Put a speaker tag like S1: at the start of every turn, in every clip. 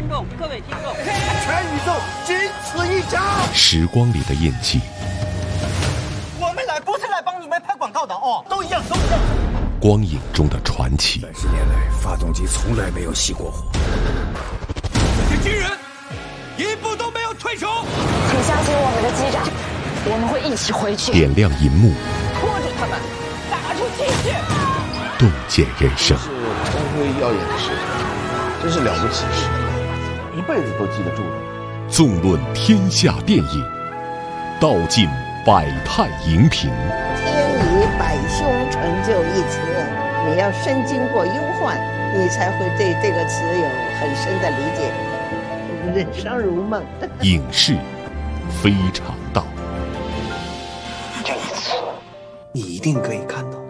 S1: 全宇宙仅此一家。
S2: 时光里的印记，
S1: 我们来不是来帮你们拍广告的哦，都一样，都一样。
S2: 光影中的传奇。
S3: 30年来，发动机从来没有熄过火。
S4: 这些军人一步都没有退出。
S5: 请相信我们的机长，我们会一起回去。
S2: 点亮银幕，
S5: 拖住他们，打出气势，
S2: 洞见人生。
S6: 是光辉耀眼的事，真是了不起事，一辈子都记得住的。
S2: 纵论天下电影，道尽百态荧屏。
S7: 天以百凶成就一词，你要深经过忧患，你才会对这个词有很深的理解。人生如梦，
S2: 影视非常道。
S7: 这一次，
S1: 你一定可以看到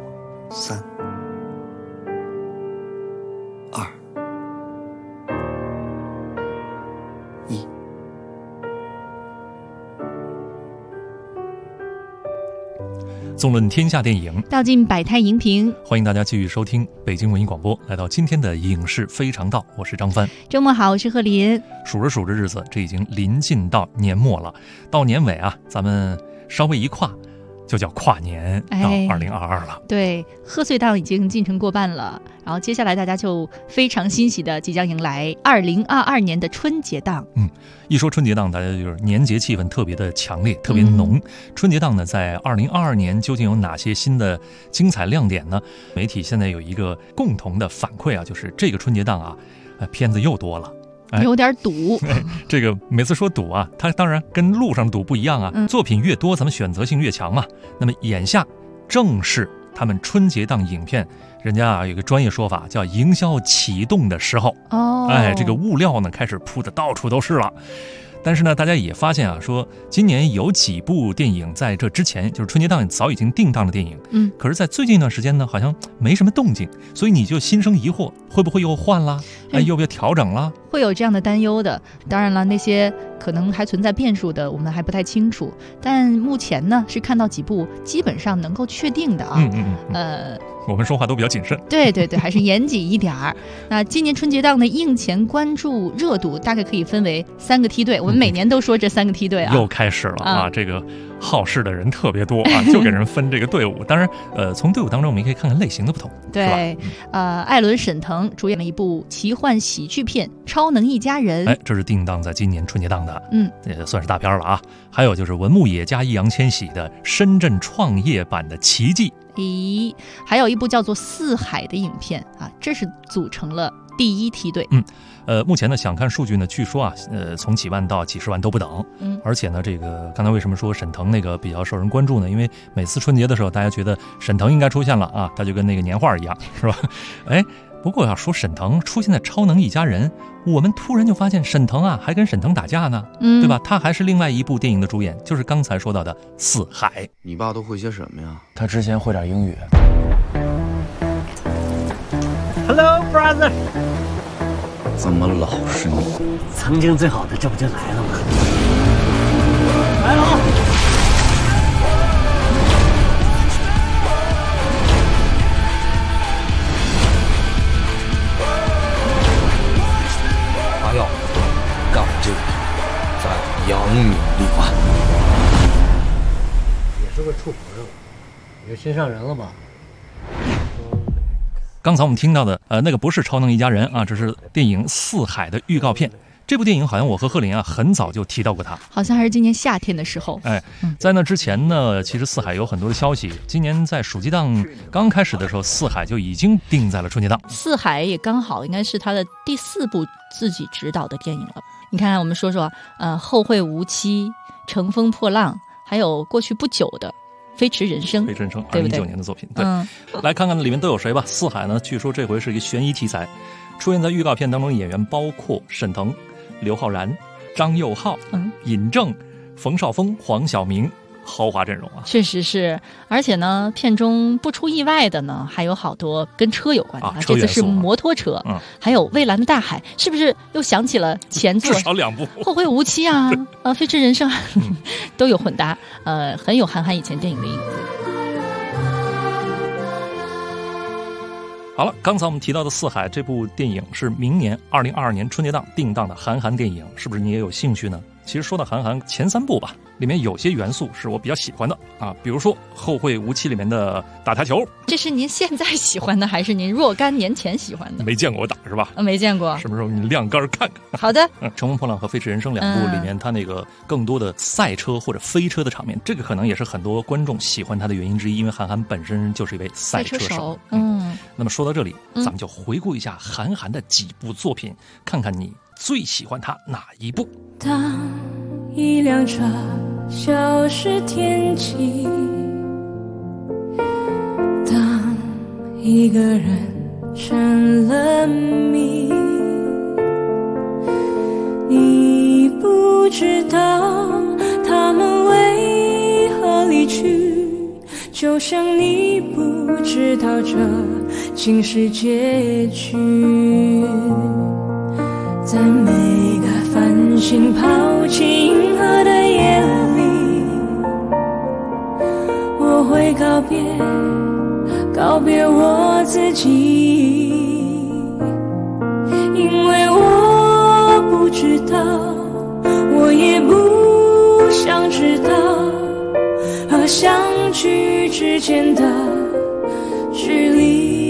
S1: 3、2、1。
S8: 纵论天下电影，
S9: 道尽百态荧屏。
S8: 欢迎大家继续收听北京文艺广播，来到今天的影视非常道，我是张帆。
S9: 周末好，我是贺林。
S8: 数着数着日子，这已经临近到年末了，到年尾啊，咱们稍微一跨，就叫跨年到2022了。
S9: 对，贺岁档已经进程过半了，然后接下来大家就非常欣喜的即将迎来2022年的春节档。
S8: 一说春节档，大家就是年节气氛特别的强烈，特别浓。春节档呢，在2022年究竟有哪些新的精彩亮点呢？媒体现在有一个共同的反馈啊，就是这个春节档啊，片子又多了。
S9: 有点堵。
S8: 这个每次说堵啊，它当然跟路上堵不一样啊。作品越多，咱们选择性越强嘛。那么眼下正是他们春节档影片，人家啊有个专业说法叫营销启动的时候。这个物料呢开始铺的到处都是了。但是呢，大家也发现啊，说今年有几部电影在这之前，就是春节档早已经定档的电影，可是在最近一段时间呢，好像没什么动静，所以你就心生疑惑，会不会又换啦？又不要调整啦？会
S9: 有这样的担忧的。当然了，那些可能还存在变数的，我们还不太清楚。但目前呢，是看到几部基本上能够确定的啊。
S8: 我们说话都比较谨慎。
S9: 对，还是严谨一点儿。那今年春节档的映前关注热度大概可以分为3个梯队，我们每年都说这3个梯队啊。
S8: 又开始了啊！这个好事的人特别多啊，就给人分这个队伍。当然，从队伍当中我们也可以看看类型的不同。
S9: 对，艾伦·沈腾主演了一部奇幻喜剧片《超能一家人》。
S8: 这是定档在今年春节档的，也算是大片了啊。还有就是文牧野加易烊千玺的深圳创业版的《奇迹》。
S9: 还有一部叫做《四海》的影片啊，这是组成了第1梯队。
S8: 目前呢，想看数据呢，据说啊，从几万到几十万都不等。而且呢，这个刚才为什么说沈腾那个比较受人关注呢？因为每次春节的时候，大家觉得沈腾应该出现了啊，他就跟那个年画一样，是吧？不过要说沈腾出现在《超能一家人》，我们突然就发现沈腾啊，还跟沈腾打架呢，对吧？他还是另外一部电影的主演，就是刚才说到的《四海》。
S6: 你爸都会些什么呀？
S3: 他之前会点英语。
S1: Hello, brother。
S3: 怎么老是你？
S1: 曾经最好的，这不就来了吗？来了！
S3: 他要干这个，在扬名立万。
S1: 也是个处朋友，你是心上人了吧？
S8: 刚才我们听到的那个不是《超能一家人》啊，这是电影《四海》的预告片。这部电影好像我和贺林啊很早就提到过它，
S9: 好像还是今年夏天的时候。
S8: 在那之前呢，其实《四海》有很多的消息。今年在暑期档刚开始的时候，《四海》就已经定在了春节档。《
S9: 四海》也刚好应该是他的第4部自己执导的电影了。你看，我们说说后会无期、乘风破浪，还有过去不久的飞驰人生
S8: 2019年的作品。对，来看看里面都有谁吧。《四海》呢，据说这回是一个悬疑题材，出现在预告片当中的演员包括沈腾、刘昊然、张佑浩、尹正、冯绍峰、黄晓明，豪华阵容啊！
S9: 确实是，而且呢，片中不出意外的呢，还有好多跟车有关的。这次是摩托车，还有蔚蓝的大海，是不是又想起了前作？
S8: 至少2部，
S9: 后会无期啊，飞驰人生都有混搭，很有韩寒以前电影的影子。
S8: 好了，刚才我们提到的《四海》这部电影是明年2022年春节档定档的韩寒电影，是不是你也有兴趣呢？其实说到韩寒前3部吧，里面有些元素是我比较喜欢的啊，比如说《后会无期》里面的打台球，
S9: 这是您现在喜欢的，还是您若干年前喜欢的？
S8: 没见过我打是吧？
S9: 没见过。
S8: 什么时候你亮杆看看？
S9: 好的。
S8: 乘风破浪和飞驰人生2部里面，它那个更多的赛车或者飞车的场面，这个可能也是很多观众喜欢他的原因之一，因为韩寒本身就是一位赛车手。那么说到这里，咱们就回顾一下韩寒的几部作品，看看你最喜欢他哪一部？
S10: 当一辆车消失天际，当一个人成了谜，你不知道他们为何离去，就像你不知道这竟是结局。在每个繁星抛弃银河的夜里，我会告别我自己，因为我不知道，我也不想知道和相聚之间的距离。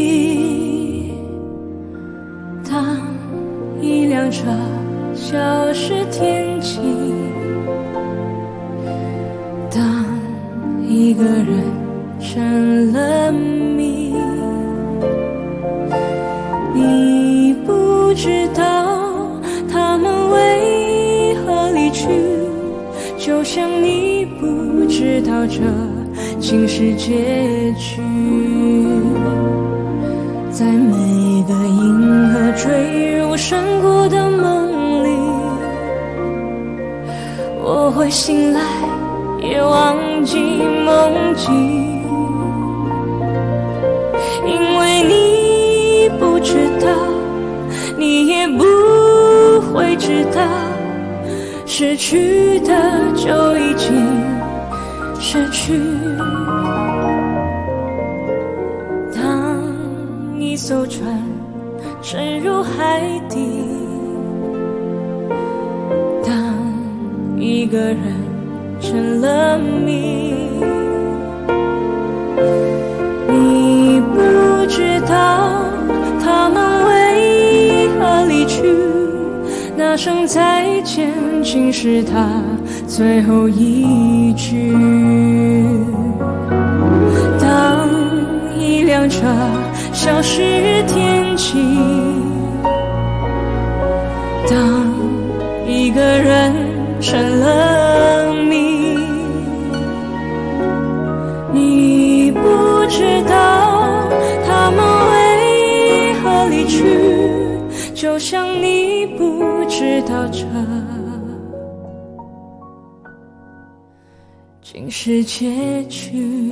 S10: 当一辆车消失天际，当一个人成了谜，你不知道他们为何离去，就像你不知道这竟是结局。在每个银河坠入山谷的梦里，我会醒来也忘记梦境，因为你不知道，你也不会知道，失去的就已经失去。当一艘船沉入海底，当一个人成了谜，你不知道他们为何离去，那声再见竟是他最后一句。当一辆车消失天际，当一个人成了谜，你不知道他们为何离去，就像你不知道这竟是结局。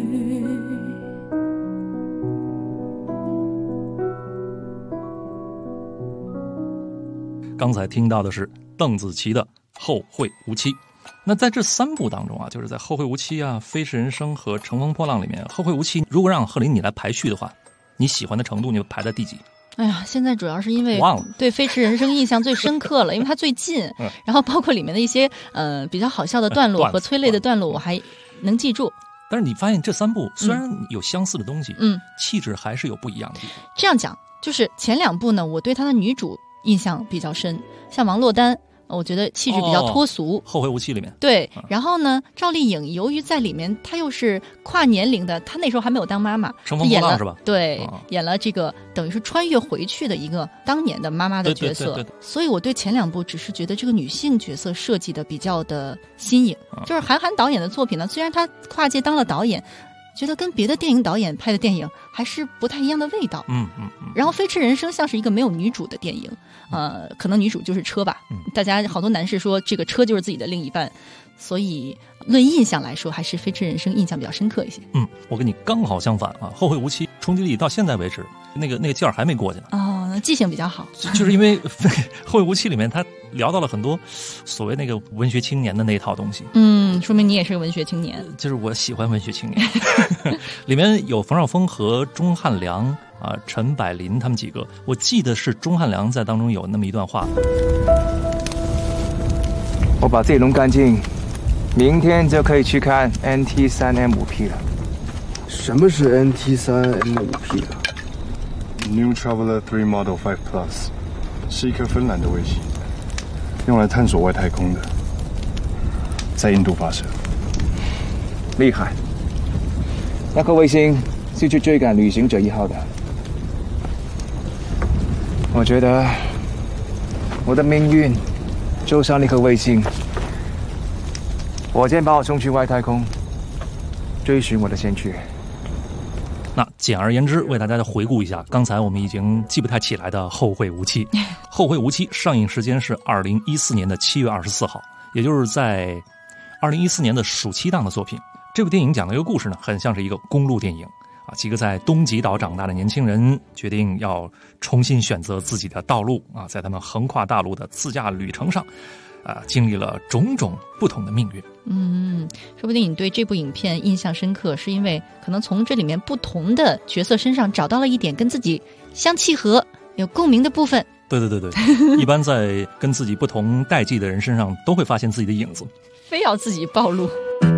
S8: 刚才听到的是邓紫棋的《后会无期》。那在这3部当中啊，就是在《后会无期》啊、《飞驰人生》和《乘风破浪》里面，《后会无期》如果让贺林你来排序的话，你喜欢的程度你会排在第几？
S9: 哎呀，现在主要是因为对《飞驰人生》印象最深刻了，因为它最近，然后包括里面的一些比较好笑的段落和催泪的段落，我还能记住。
S8: 但是你发现这3部虽然有相似的东西，气质还是有不一样的地方。
S9: 这样讲，就是前2部呢，我对她的女主印象比较深，像王珞丹，我觉得气质比较脱俗。
S8: 后会无期里面
S9: 对，然后呢，赵丽颖由于在里面她又是跨年龄的，她那时候还没有当妈妈，
S8: 乘风破浪是吧？
S9: 对，演了这个等于是穿越回去的一个当年的妈妈的角色。对，所以我对前2部只是觉得这个女性角色设计的比较的新颖。就是韩寒导演的作品呢，虽然他跨界当了导演，觉得跟别的电影导演拍的电影还是不太一样的味道。然后《飞驰人生》像是一个没有女主的电影，可能女主就是车吧。大家好多男士说这个车就是自己的另一半，所以论印象来说，还是《飞驰人生》印象比较深刻一些。
S8: 我跟你刚好相反啊，《后会无期》冲击力到现在为止，那个劲儿还没过去呢。
S9: 哦，记性比较好。
S8: 就是因为《后会无期》里面他聊到了很多所谓那个文学青年的那一套东西。
S9: 说明你也是个文学青年。
S8: 就是我喜欢文学青年。里面有冯绍峰和钟汉良啊，陈百林他们几个，我记得是钟汉良在当中有那么一段话：
S11: 我把自己弄干净，明天就可以去看 NT3M5P 了。
S6: 什么是 NT3M5P 啊
S12: ？New Traveler 3 Model 5 Plus 是一颗芬兰的卫星，用来探索外太空的，在印度发射。
S11: 厉害！那颗卫星是去追赶旅行者1号的。我觉得我的命运就像那颗卫星，火箭把我送去外太空，追寻我的先驱。
S8: 那简而言之，为大家回顾一下刚才我们已经记不太起来的《后会无期》。《后会无期》上映时间是2014年的7月24号，也就是在2014年的暑期档的作品。这部电影讲的一个故事呢，很像是一个公路电影啊。几个在东极岛长大的年轻人决定要重新选择自己的道路啊，在他们横跨大陆的自驾旅程上，经历了种种不同的命运。
S9: 说不定你对这部影片印象深刻，是因为可能从这里面不同的角色身上找到了一点跟自己相契合、有共鸣的部分。
S8: 对，一般在跟自己不同代际的人身上都会发现自己的影子，
S9: 非要自己暴露。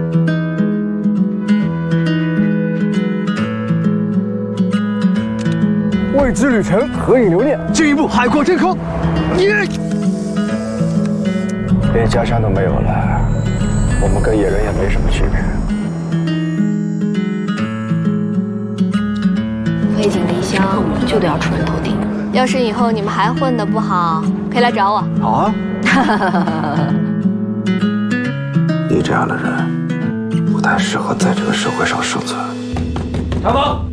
S13: 未知旅程，合影留念。
S1: 进一步海阔天空。
S6: 连家乡都没有了，我们跟野人也没什么区别。
S14: 背井离乡就得要出人头地。要是以后你们还混得不好，可以来找我。
S6: 好啊。你这样的人不太适合在这个社会上生存。
S4: 长风，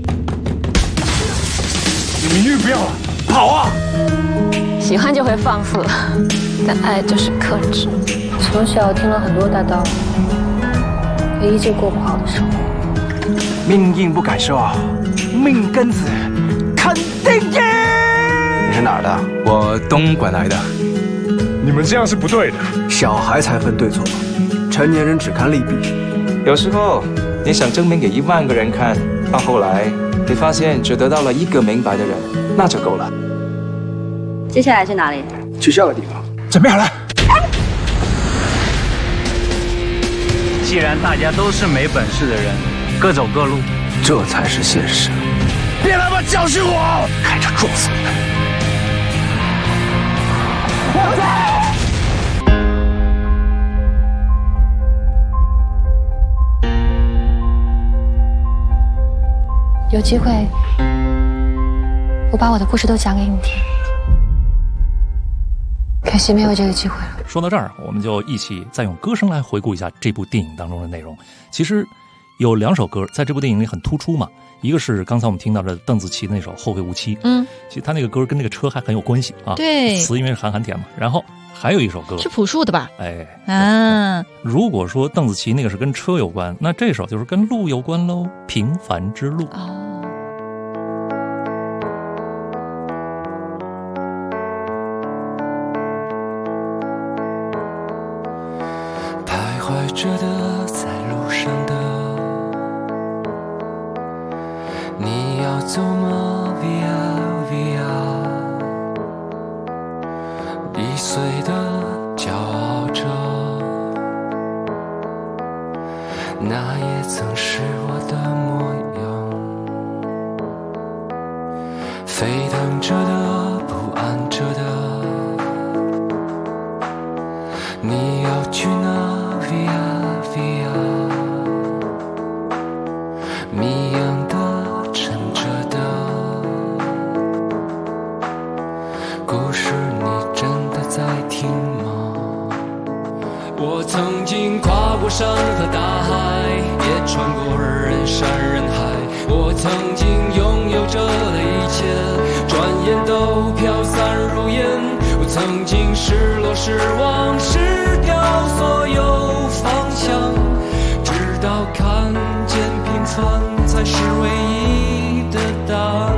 S4: 你名誉不要了，跑啊！
S14: 喜欢就会放肆，但爱就是克制。从小听了很多大道理，可依旧过不好的生活。
S11: 命硬不改受，命根子肯定硬。
S6: 你是哪儿的？
S11: 我东莞来的。
S12: 你们这样是不对的。
S6: 小孩才分对错，成年人只看利弊。
S11: 有时候你想证明给1万个人看，到后来你发现只得到了1个明白的人，那就够了。
S14: 接下来去哪里？
S6: 去下个地方。
S11: 准备好了。
S15: 既然大家都是没本事的人，各走各路，
S6: 这才是现实。
S1: 别来吧，教训我！
S6: 开车撞死你们！
S1: 我在。
S14: 有机会，我把我的故事都讲给你听。可惜没有这个机会了。
S8: 说到这儿，我们就一起再用歌声来回顾一下这部电影当中的内容。其实有2首歌在这部电影里很突出嘛，一个是刚才我们听到的邓紫棋的那首《后会无期》，其实他那个歌跟那个车还很有关系啊。
S9: 对，
S8: 词因为是韩寒填嘛。然后还有一首歌
S9: 是朴树的吧？
S8: 哎，如果说邓紫棋那个是跟车有关，那这首就是跟路有关喽，《平凡之路》。
S3: 徘徊着的，在路上的，你要走吗 ？Via Via， 易碎的骄傲着，那也曾是我的模样。沸腾着的，不安着的，你要去哪？Via Via， 谜样的，沉着的，故事你真的在听吗？我曾经跨过山和大海，也穿过人山人海。我曾经拥有着的一切，转眼都飘散如烟。我曾经失落失望失掉所有方向，直到看见平凡才是唯一的答案。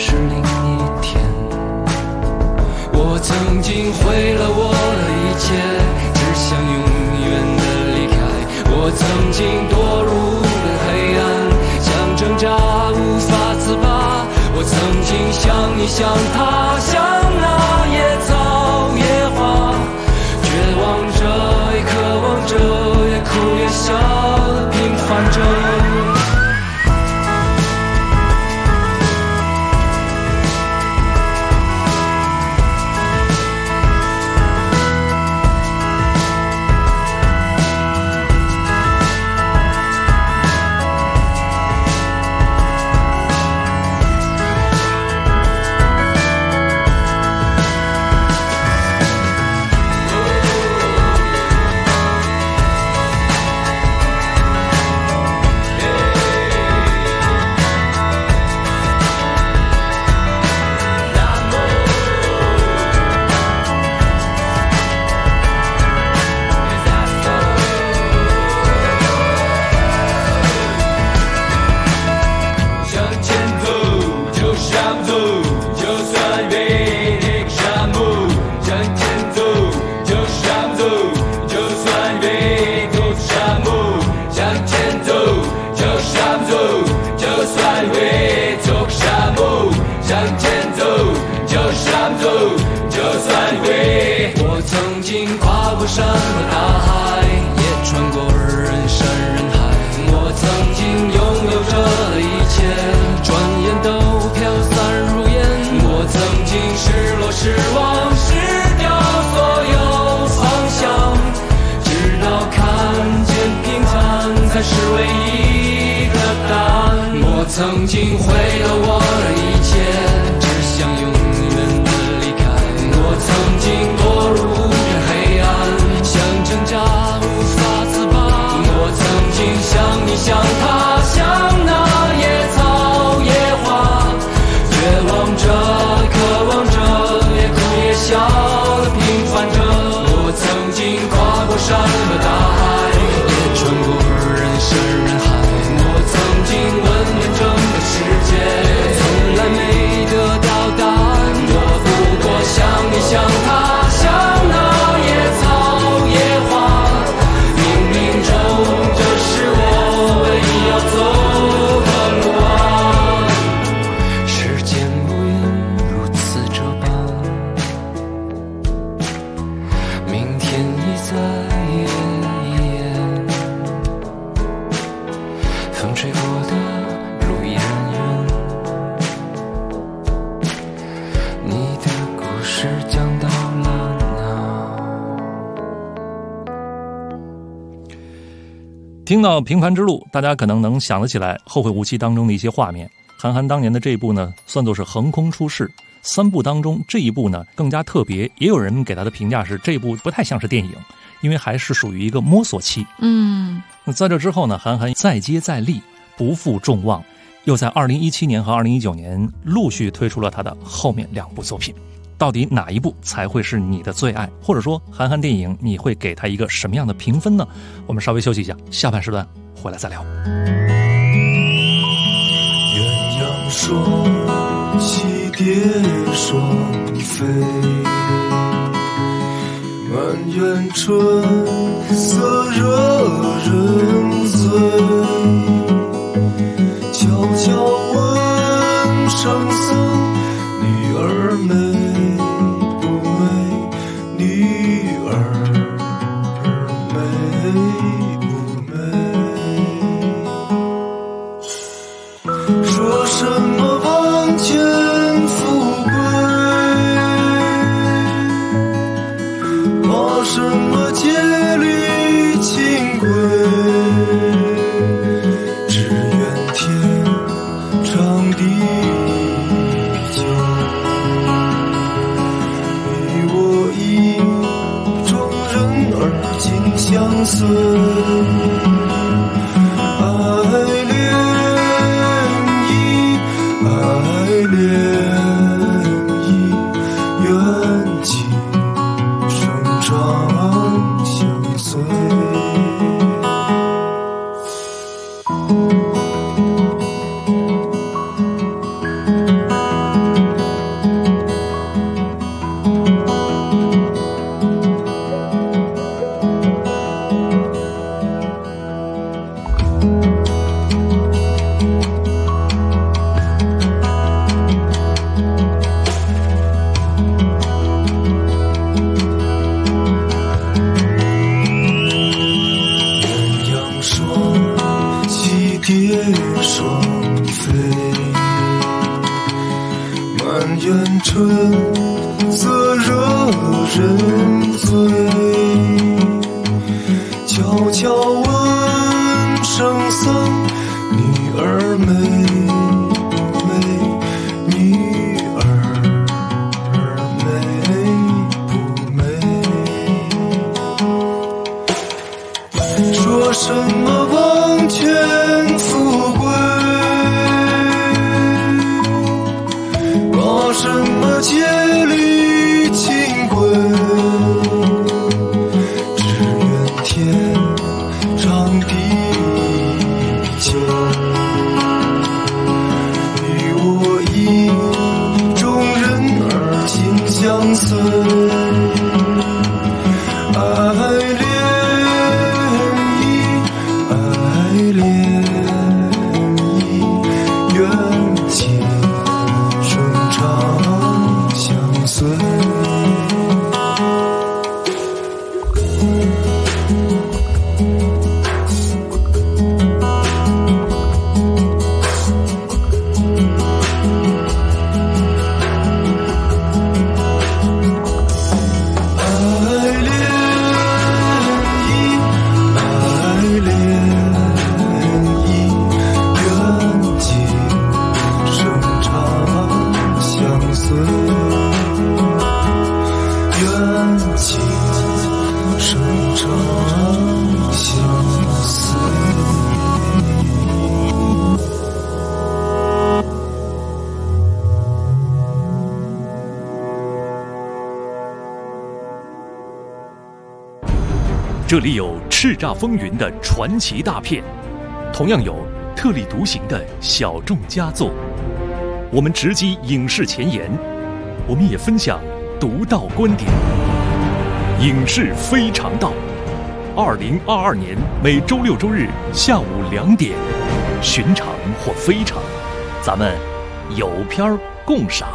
S3: 是另一天。我曾经毁了我的一切，只想永远的离开。我曾经堕入了黑暗，想挣扎无法自拔。我曾经像你像他，像那野草野花，绝望着也渴望着，也哭也笑的平凡着。我曾经跨过山和大海，也穿过人山人海。我曾经拥有着的一切，转眼都飘散如烟。我曾经失落失望失掉所有方向，直到看见平凡才是唯一的答案。我曾经毁了我的一切，只想永远的离开。我曾经堕入黑暗，想挣扎无法自拔。我曾经像你像他，像那野草野花，绝望着渴望着，也哭也笑的平凡着。我曾经跨过山和大海，也穿过人山人海。我曾经问遍整个世界，从来没得到答案。我不过像你像他，像那野草野花，冥冥中这是我唯一要走的路啊。时间无言如此这般，明天已在眼前，风吹过的路依然远，你的故事讲到了哪？
S8: 听到《平凡之路》，大家可能能想得起来《后会无期》当中的一些画面。韩寒当年的这一部呢，算作是横空出世。3部当中，这一部呢更加特别，也有人给他的评价是这部不太像是电影，因为还是属于一个摸索期。那在这之后呢，韩寒再接再厉，不负众望，又在2017年和2019年陆续推出了他的后面2部作品。到底哪一部才会是你的最爱？或者说韩寒电影你会给他一个什么样的评分呢？我们稍微休息一下，下半时段回来再聊。
S16: 鸳鸯双栖蝶双飞，满园春色惹人醉。悄悄问圣僧，女儿美不美？女儿美不美？说什么王权富贵，怕什么戒律清规？只愿天长地久，你我意中人儿紧相随。 远春色惹人醉，悄悄问圣僧，女儿美不美？女儿美不美？说什么王权富贵，把什么戒律清规，只愿天长地久，你我意中人儿紧相随，爱恋意，缘尽生长相随。
S2: 这里有叱咤风云的传奇大片，同样有特立独行的小众佳作。我们直击影视前沿，我们也分享独到观点。影视非常道，2022年每周六周日下午2点，寻常或非常，咱们有片共赏。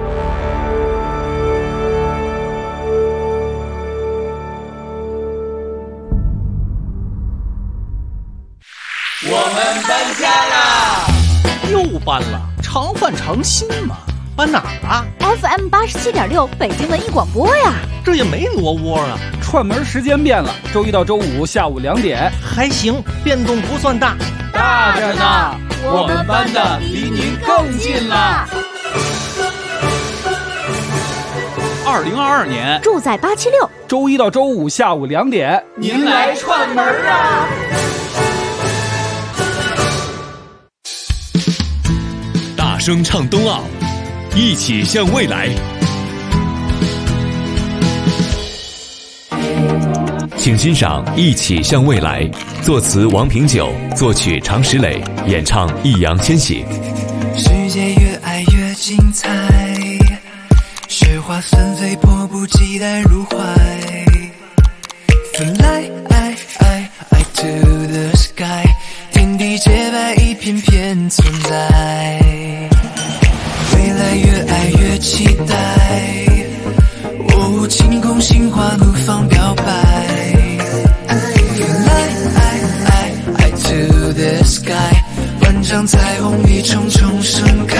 S4: 我们搬家啦！
S1: 又搬了，常换常新嘛。搬哪儿啊
S17: ？FM 87.6，北京文艺广播呀。
S1: 这也没挪窝啊。
S13: 串门时间变了，周一到周五下午2点，
S1: 还行，变动不算大。
S4: 大着呢，我们搬的离您更近了。
S13: 2022年，
S17: 住在876，
S13: 周一到周五下午2点，
S4: 您来串门啊！
S2: 大声唱冬奥，一起向未来。请欣赏《一起向未来》，作词王平久，作曲常石磊，演唱易烊千玺。
S16: 世界越爱越精彩，雪花纷飞，迫不及待入怀。Fly to the sky， 天地洁白，一片片存在。未来越爱越期待，哦，晴空心花怒放表白。Fly to the sky， 万丈彩虹一重重盛开。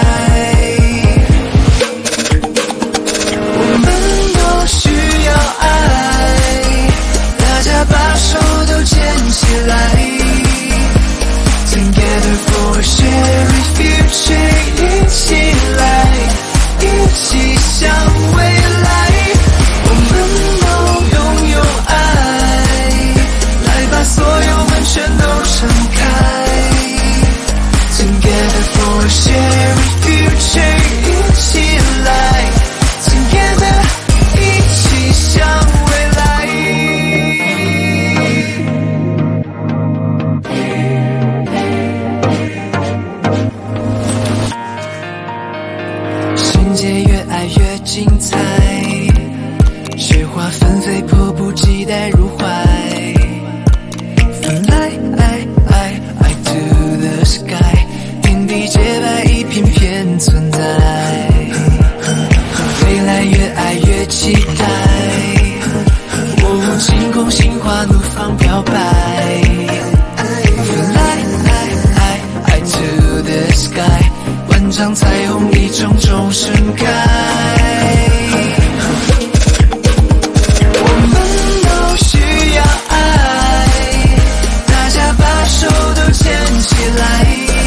S16: 我们都需要爱，大家把手都牵起来。Together for a shared future， 一起来，一起向未来。我们都拥有爱，来把所有门全都敞开。Together for a shared future， 一起来 ，Together， 一起向未来。世界越爱越精彩，雪花纷飞，迫不及待入怀。Fly to the sky， 天地洁白，一片片存在。未来越爱越期待，哦，晴空心花怒放表白。Fly to the sky， 万丈彩虹一种种盛开。我们都需要爱，大家把手都牵起来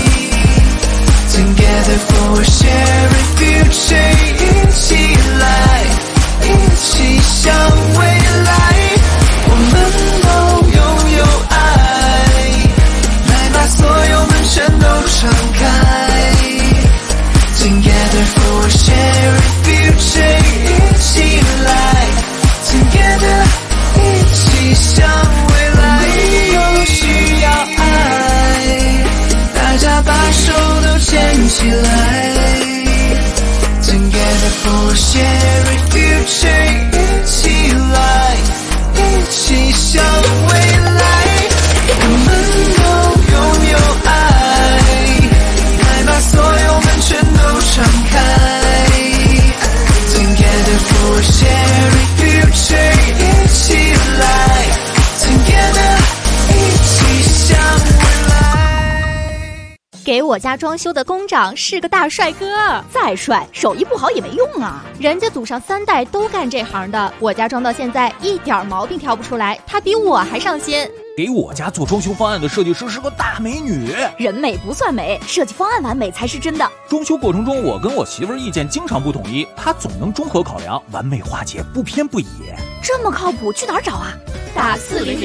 S16: Together for a shared future， 一起来，一起向未来。我们都拥有爱，来把所有门全都敞开。Together for a shared future， 一起来 Together， 一起向未来。都需要爱，大家把手都牵起来。Together for a shared future， 一起来，一起向未来。我们都拥有爱，来把所有门全都敞开。Together for a shared future， 一起来 Together， 一起向未来。
S17: 给我家装修的工长是个大帅哥，再帅手艺不好也没用啊，人家祖上3代都干这行的，我家装到现在一点毛病挑不出来，他比我还上心。
S18: 给我家做装修方案的设计师是个大美女，
S17: 人美不算美，设计方案完美才是真的。
S18: 装修过程中我跟我媳妇儿意见经常不统一，她总能综合考量，完美化解，不偏不倚。
S17: 这么靠谱，去哪儿找啊？打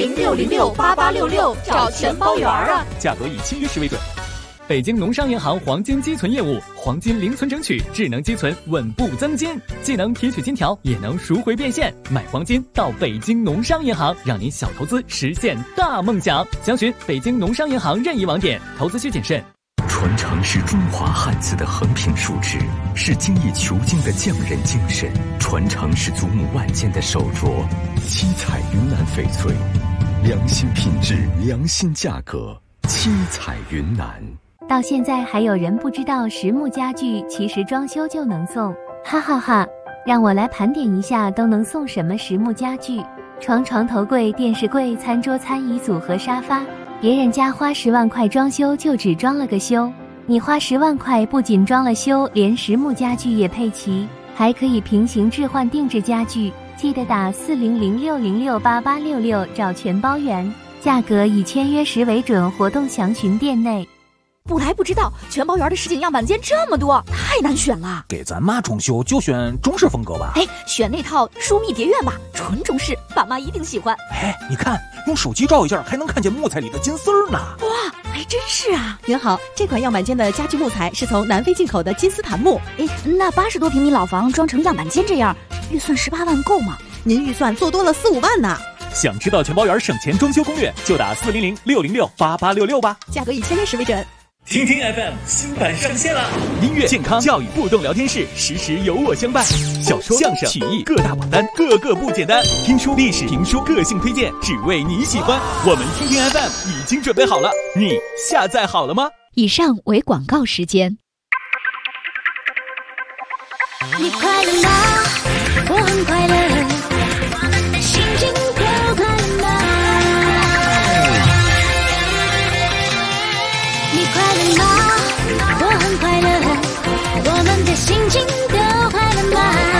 S17: 400-606-8866找全包圆啊，
S19: 价格以签约时为准。北京农商银行黄金积存业务，黄金零存整取，智能积存，稳步增金，既能提取金条，也能赎回变现。买黄金到北京农商银行，让您小投资实现大梦想。详询北京农商银行任意网点，投资需谨慎。
S2: 传承是中华汉字的横平竖直，是精益求精的匠人精神，传承是祖母万间的手镯。七彩云南翡翠，良心品质，良心价格，七彩云南。
S20: 到现在还有人不知道实木家具其实装修就能送，哈哈哈！让我来盘点一下都能送什么实木家具：床、床头柜、电视柜、餐桌、餐椅组合、沙发。别人家花10万块装修就只装了个修，你花10万块不仅装了修，连实木家具也配齐，还可以平行置换定制家具。记得打400-606-8866找全包圆，价格以签约时为准，活动详询店内。
S17: 不来不知道，全包圆的实景样板间这么多，太难选了。
S18: 给咱妈装修就选中式风格吧。
S17: 哎，选那套疏密蝶院吧，纯中式，爸妈一定喜欢。
S18: 哎，你看，用手机照一下，还能看见木材里的金丝儿呢。
S17: 哇，还真是啊！
S21: 您好，这款样板间的家具木材是从南非进口的金丝檀木。
S17: 哎，那80多平米老房装成样板间这样，预算18万够吗？
S21: 您预算做多了4-5万呢。
S19: 想知道全包圆省钱装修攻略，就打400-606-8866吧，
S21: 价格以签约时为准。
S19: 听听 FM 新版上线了，音乐、健康、教育、互动聊天室，时时有我相伴。小说、相声、曲艺各大榜单，个个不简单。听书、历史、评书，个性推荐，只为你喜欢。我们听听 FM 已经准备好了，你下载好了吗？
S17: 以上为广告时间。
S10: 你快乐吗？我很快乐，我们的心情都快乐吗？你快乐吗？我很快乐，我们的心情都快乐吗？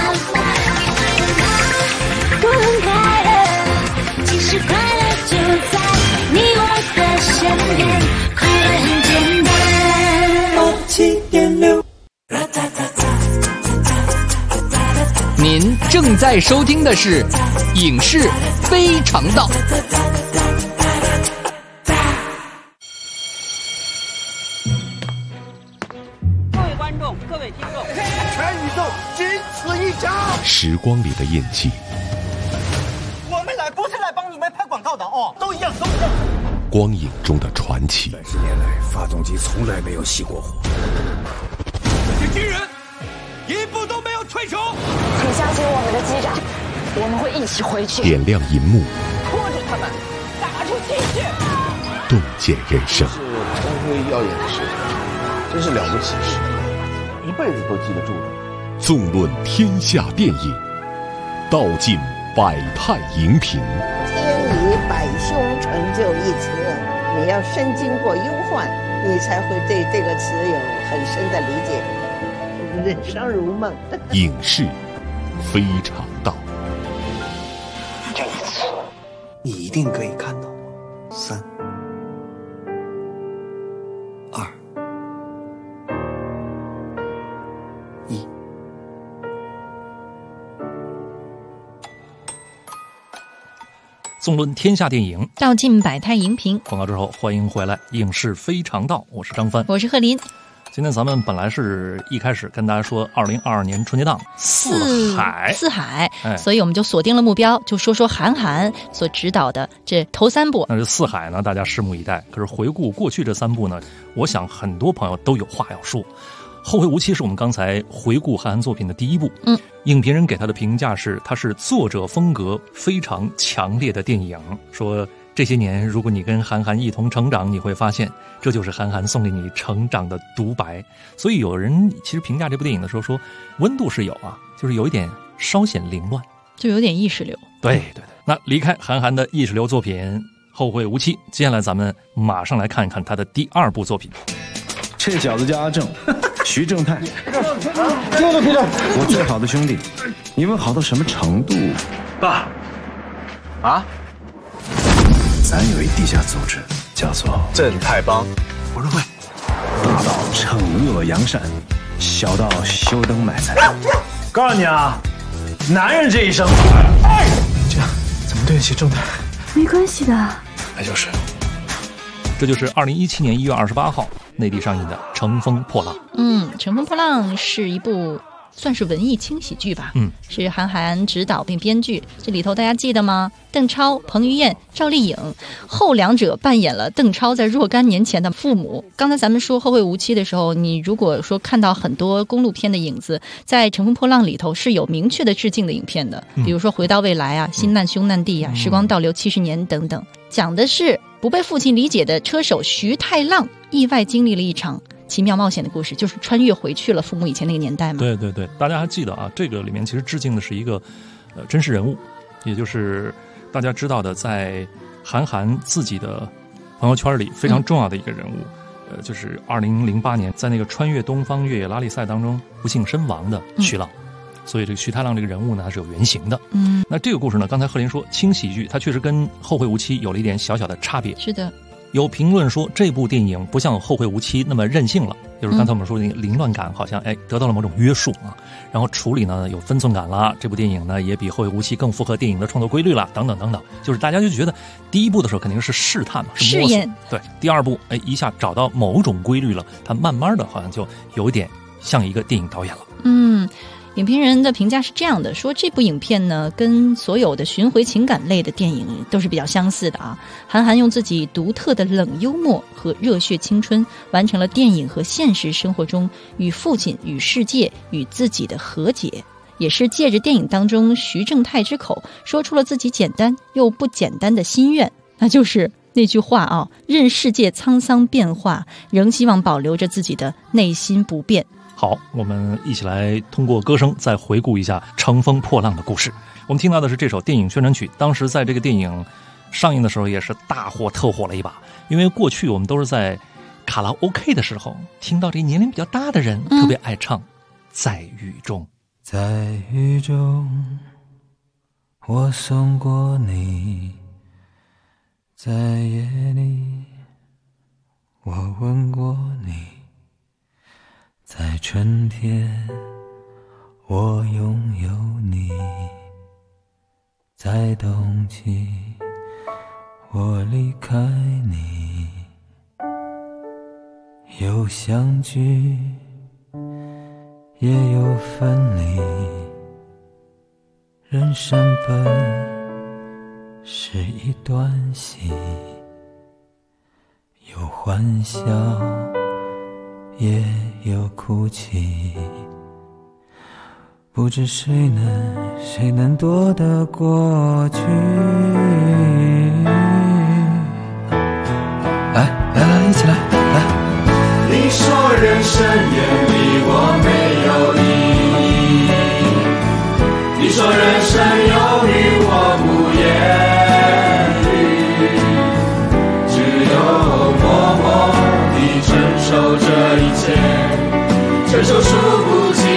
S10: 我很快乐，其实快乐就在你我的身边，快乐很简单。7.6。
S22: 您正在收听的是《影视非常道》。
S1: 各位听众，全宇宙仅此一家。
S2: 时光里的印记，
S1: 我们来不是来帮你们拍广告的哦，都一样，都一样。
S2: 光影中的传奇。
S4: 30年来，发动机从来没有熄过火。这些军人一步都没有退手。
S5: 请相信我们的机长，我们会一起回去。
S2: 点亮银幕，
S1: 拖着他们，打出气势，
S2: 洞见人生。
S6: 是光辉耀眼的事，真是了不起的事，一辈子都记得住的。
S2: 纵论天下电影，道尽百态荧屏。
S7: 天以百凶成就一词，你要深经过忧患，你才会对这个词有很深的理解。 人生如梦。
S2: 影视非常道。
S1: 这一次，你一定可以看到我。3、2、1。
S8: 纵论天下电影，
S9: 道尽百态荧屏。
S8: 广告之后，欢迎回来，影视非常道，我是张帆，
S9: 我是贺林。
S8: 今天咱们本来是一开始跟大家说2022年春节档四海，
S9: 所以我们就锁定了目标，就说韩寒所执导的这头3部。
S8: 那这四海呢，大家拭目以待。可是回顾过去这3部呢，我想很多朋友都有话要说。后会无期是我们刚才回顾韩寒作品的第1部，影评人给他的评价是，它是作者风格非常强烈的电影，说这些年如果你跟韩寒一同成长，你会发现这就是韩寒送给你成长的独白。所以有人其实评价这部电影的时候说，温度是有啊，就是有一点稍显凌乱，
S9: 就有点意识流。
S8: 对，那离开韩寒的意识流作品《后会无期》，接下来咱们马上来看看他的第2部作品。
S4: 这小子叫阿正，徐正泰，
S1: 这个皮特，
S4: 我最好的兄弟。你们好到什么程度？
S1: 爸，啊？
S4: 咱有一地下组织，叫做
S1: 正太帮，不是会。
S4: 大到惩恶扬善，小到修灯买菜。
S1: 告诉你啊，男人这一生，这样怎么对得起正太？
S10: 没关系的，
S1: 那就是。
S8: 这就是2017年1月28号内地上映的《乘风破浪》。
S9: 乘风破浪是一部算是文艺轻喜剧吧，是韩寒执导并编剧。这里头大家记得吗？邓超、彭于晏、赵丽颖，后2者扮演了邓超在若干年前的父母。刚才咱们说《后会无期》的时候，你如果说看到很多公路片的影子，在《乘风破浪》里头是有明确的致敬的影片的，比如说《回到未来》啊，《新难兄难弟》啊，《时光倒流70年》等等，讲的是不被父亲理解的车手徐太浪意外经历了一场奇妙冒险的故事，就是穿越回去了父母以前那个年代嘛。
S8: 对，大家还记得啊？这个里面其实致敬的是一个真实人物，也就是大家知道的，在韩寒自己的朋友圈里非常重要的一个人物，就是2008年在那个穿越东方越野拉力赛当中不幸身亡的徐浪。所以这个徐太浪这个人物呢，它是有原型的。那这个故事呢，刚才贺林说轻喜剧，它确实跟《后会无期》有了一点小小的差别。
S9: 是的。
S8: 有评论说这部电影不像《后会无期》那么任性了，就是刚才我们说的那个凌乱感好像得到了某种约束啊，然后处理呢有分寸感了，这部电影呢也比《后会无期》更符合电影的创作规律了，等等等等。就是大家就觉得第1部的时候肯定是试探嘛，是摸索，对，第2部一下找到某种规律了，它慢慢的好像就有一点像一个电影导演了。
S9: 影评人的评价是这样的，说这部影片呢跟所有的巡回情感类的电影都是比较相似的啊。韩寒用自己独特的冷幽默和热血青春，完成了电影和现实生活中与父亲、与世界、与自己的和解，也是借着电影当中徐正泰之口说出了自己简单又不简单的心愿，那就是那句话啊，任世界沧桑变化，仍希望保留着自己的内心不变。
S8: 好，我们一起来通过歌声再回顾一下《乘风破浪》的故事。我们听到的是这首电影宣传曲，当时在这个电影上映的时候也是大火特火了一把，因为过去我们都是在卡拉 OK 的时候听到这年龄比较大的人特别爱唱在雨中。
S3: 在雨中我送过你，在夜里我吻过你，在春天我拥有你，在冬季我离开你，有相聚也有分离，人生本是一段戏，有欢笑也有哭泣，不知谁能躲得过去。来，一起来，来。
S16: 你说人生远离我没有意义，你说人生有你我无言语，只有默默地承受这一切，承受数不清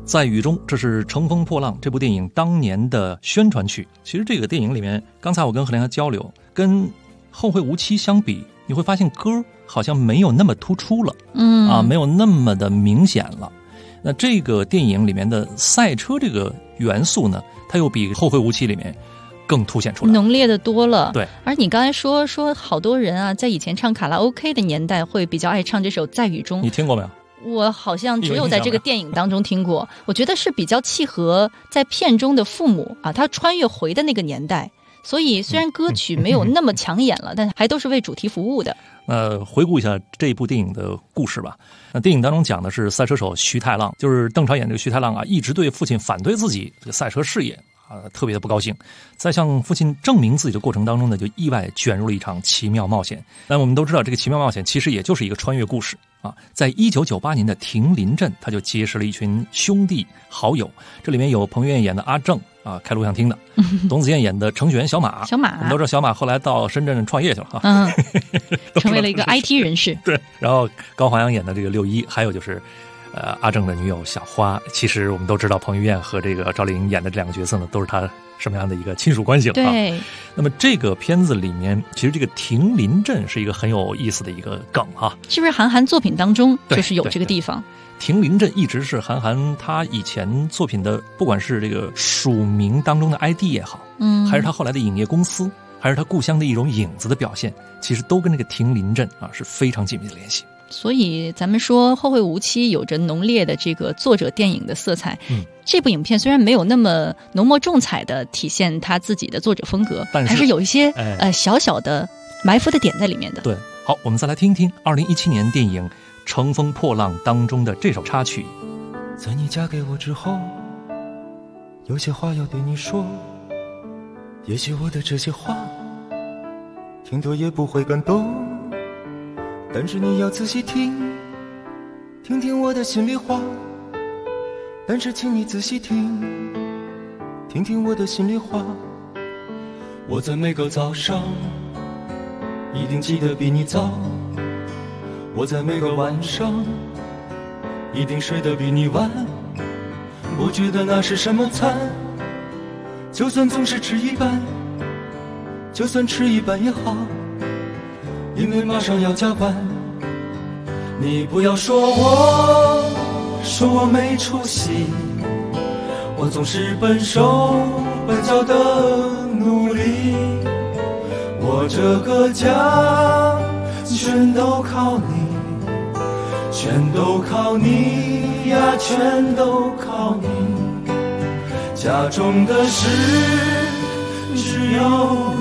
S8: 在雨中，这是《乘风破浪》这部电影当年的宣传曲。其实这个电影里面，刚才我跟何莲交流，跟《后会无期》相比，你会发现歌好像没有那么突出了，没有那么的明显了。那这个电影里面的赛车这个元素呢，它又比《后会无期》里面更凸显出来，
S9: 浓烈的多了。
S8: 对，
S9: 而你刚才说好多人啊，在以前唱卡拉 OK 的年代，会比较爱唱这首《在雨中》。
S8: 你听过没有？
S9: 我好像只有在这个电影当中听过。我觉得是比较契合在片中的父母啊，他穿越回的那个年代。所以虽然歌曲没有那么抢眼了，但还都是为主题服务的。
S8: 回顾一下这一部电影的故事吧。那电影当中讲的是赛车手徐太浪，就是邓超演这个徐太浪啊，一直对父亲反对自己这个赛车事业特别的不高兴，在向父亲证明自己的过程当中呢，就意外卷入了一场奇妙冒险。但我们都知道，这个奇妙冒险其实也就是一个穿越故事啊。在1998年的亭林镇，他就结识了一群兄弟好友，这里面有彭于晏演的阿正啊，开录像厅的；董子健演的程序员小马，我们都知道小马后来到深圳创业去了啊，
S9: 成为了一个 IT 人士。
S8: 对，然后高华阳演的这个六一，还有就是阿正的女友小花。其实我们都知道彭于晏和这个赵丽颖演的这两个角色呢，都是他什么样的一个亲属关系了啊？
S9: 对。
S8: 那么这个片子里面，其实这个亭林镇是一个很有意思的一个梗哈。
S9: 是不是韩寒作品当中就是有这个地方？
S8: 亭林镇一直是韩寒他以前作品的，不管是这个署名当中的 ID 也好，还是他后来的影业公司，还是他故乡的一种影子的表现，其实都跟这个亭林镇啊是非常紧密的联系。
S9: 所以咱们说《后会无期》有着浓烈的这个作者电影的色彩。这部影片虽然没有那么浓墨重彩的体现他自己的作者风格，但是还是有一些小小的埋伏的点在里面的。
S8: 对，好，我们再来听一听2017年电影《乘风破浪》当中的这首插曲。
S11: 在你嫁给我之后，有些话要对你说，也许我的这些话听多也不会感动，但是你要仔细听，听听我的心里话。但是请你仔细听，听听我的心里话。我在每个早上一定记得比你早，我在每个晚上一定睡得比你晚。不觉得那是什么惨，就算总是吃一半，就算吃一半也好，因为马上要加班。你不要说我没出息，我总是笨手笨脚的努力。我这个家全都靠你，全都靠你呀，全都靠你。家中的事只有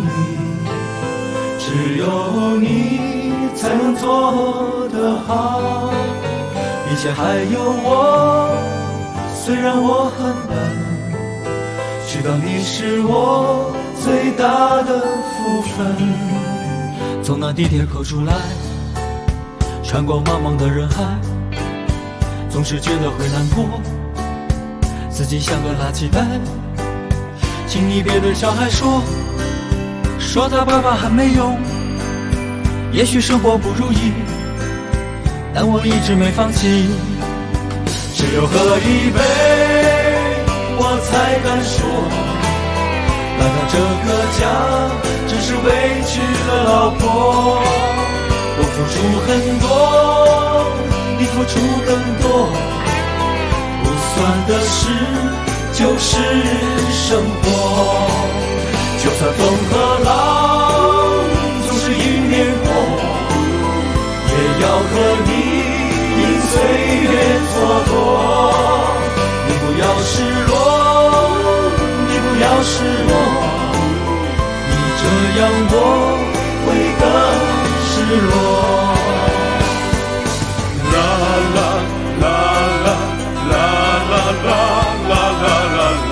S11: 你才能做得好。以前还有我，虽然我很笨，知道你是我最大的福分。从那地铁口出来，穿过茫茫的人海，总是觉得会难过，自己像个垃圾袋。请你别对小孩说他爸爸很没用，也许生活不如意，但我一直没放弃。只有喝一杯我才敢说，来到这个家真是委屈了老婆。我付出很多，你付出更多，不算的事就是生活。就算风和浪总是迎面过，也要和你因岁月蹉跎。你不要失落，你不要失落，你这样我会更失落。啦啦啦啦啦啦啦啦啦啦啦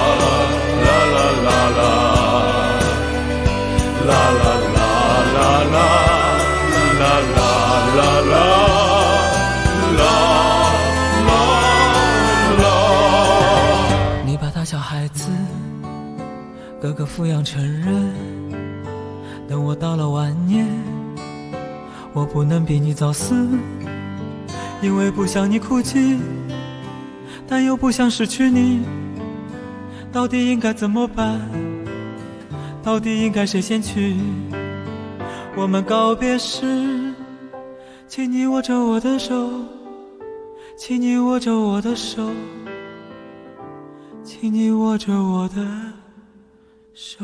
S11: 你把大小孩子个个抚养成人，等我到了晚年，我不能比你早死，因为不想你哭泣。 但又不想失去你，到底应该怎么办？到底应该谁先去？我们告别时，请你握着我的手，请你握着我的手，请你握着我的手。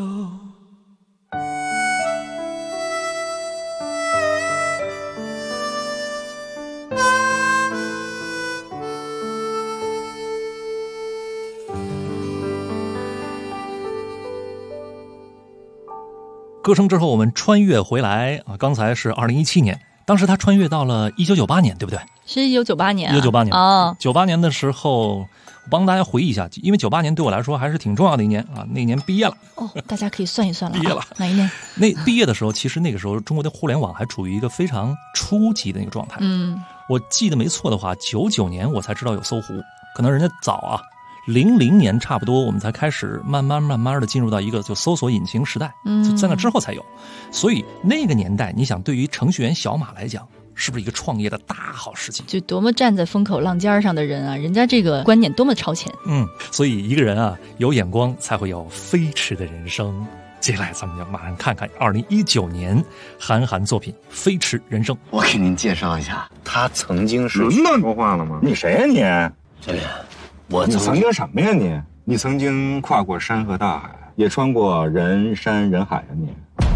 S8: 歌声之后，我们穿越回来啊！刚才是2017年，当时他穿越到了1998年，对不对？
S9: 是1998年、啊。
S8: 1998年
S9: 哦
S8: ，98年的时候，我帮大家回忆一下，因为98年对我来说还是挺重要的一年啊。那年毕业了。
S9: 哦，大家可以算一算了。
S8: 毕业了，
S9: 哪一年？
S8: 那毕业的时候，其实那个时候中国的互联网还处于一个非常初级的那个状态。我记得没错的话，99年我才知道有搜狐，可能人家早啊。00年差不多，我们才开始慢慢的进入到一个就搜索引擎时代，就在那之后才有。所以那个年代，你想对于程序员小马来讲，是不是一个创业的大好时机？
S9: 就多么站在风口浪尖上的人啊，人家这个观念多么超前。
S8: 所以一个人啊有眼光，才会有飞驰的人生。接下来咱们就马上看看2019年韩寒作品《飞驰人生》。
S6: 我给您介绍一下，他曾经是
S12: 轮到说话了吗？你谁呀你？
S6: 教练。
S12: 你曾经什么呀你？你曾经跨过山河大海，也穿过人山人海呀你。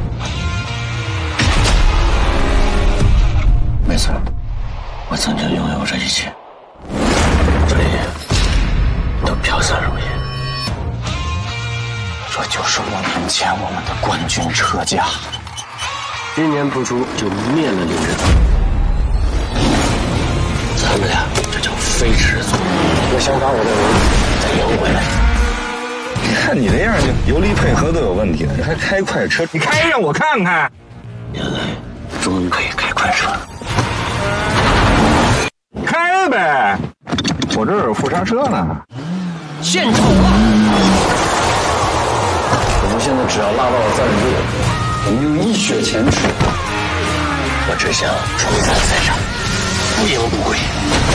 S6: 没错，我曾经拥有这一切，这里都飘散如烟。这就是5年前我们的冠军车架，今年不出就灭了敌人。咱们俩这叫飞驰组。我想把我的人再赢回来。
S12: 看你这样，就油离配合都有问题了，你还开快车？你开让我看看。
S6: 原来终于可以开快车了。
S12: 开呗，我这有副刹车呢。
S6: 献丑了！我们现在只要拉到了赞助，我们就一雪前耻。我只想冲在赛场，不赢不归。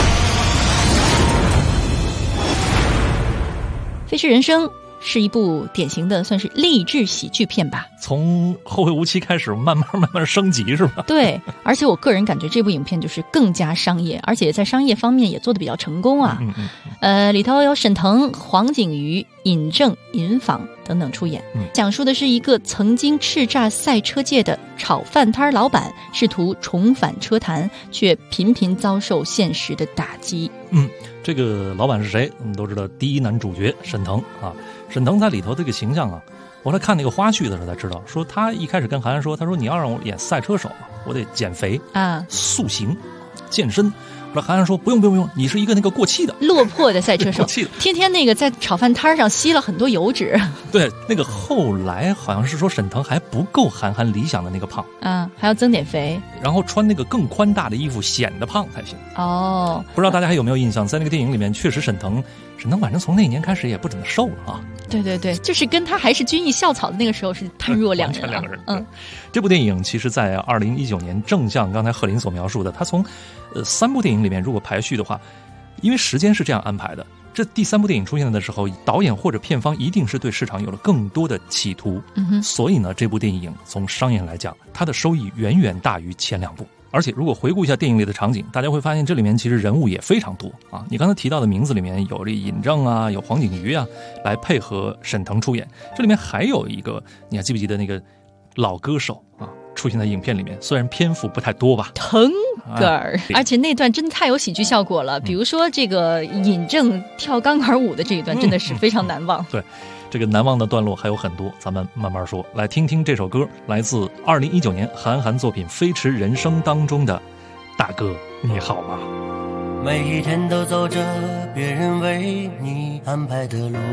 S9: 《飞驰人生》是一部典型的算是励志喜剧片吧，
S8: 从后会无期开始慢慢升级是吧？
S9: 对，而且我个人感觉这部影片就是更加商业，而且在商业方面也做得比较成功啊。里头有沈腾、黄景瑜、尹正、尹昉等等出演，讲述的是一个曾经叱咤赛车界的炒饭摊老板，试图重返车坛，却频频遭受现实的打击。
S8: 这个老板是谁？我们都知道，第一男主角沈腾啊。沈腾在里头这个形象啊，我来看那个花絮的时候才知道，说他一开始跟韩寒说，他说你要让我演赛车手，我得减肥啊，塑形，健身。后来韩寒说不用，你是一个那个过气的
S9: 落魄的赛车手，
S8: 气的，
S9: 天天那个在炒饭摊上吸了很多油脂。
S8: 对，那个后来好像是说沈腾还不够韩寒理想的那个胖
S9: 啊，还要增点肥，
S8: 然后穿那个更宽大的衣服显得胖才行。
S9: 哦，
S8: 不知道大家还有没有印象，在那个电影里面，确实沈腾反正从那年开始也不怎么瘦了啊。
S9: 对，就是跟他还是军艺校草的那个时候是判若两人。
S8: 两个人。这部电影其实在2019年，正像刚才贺林所描述的，他从3部电影里面如果排序的话，因为时间是这样安排的，这第3部电影出现的时候，导演或者片方一定是对市场有了更多的企图，所以呢，这部电影从商业来讲，它的收益远远大于前2部。而且如果回顾一下电影里的场景，大家会发现这里面其实人物也非常多啊。你刚才提到的名字里面有这尹正啊，有黄景瑜啊，来配合沈腾出演。这里面还有一个，你还记不记得那个老歌手啊，出现在影片里面，虽然篇幅不太多吧。
S9: 腾格尔，而且那段真的太有喜剧效果了。比如说这个尹正跳钢管舞的这一段，真的是非常难忘。
S8: 对。这个难忘的段落还有很多，咱们慢慢说。来听听这首歌，来自2019年韩寒作品《飞驰人生》当中的《大哥你好吗》。
S15: 每一天都走着别人为你安排的路，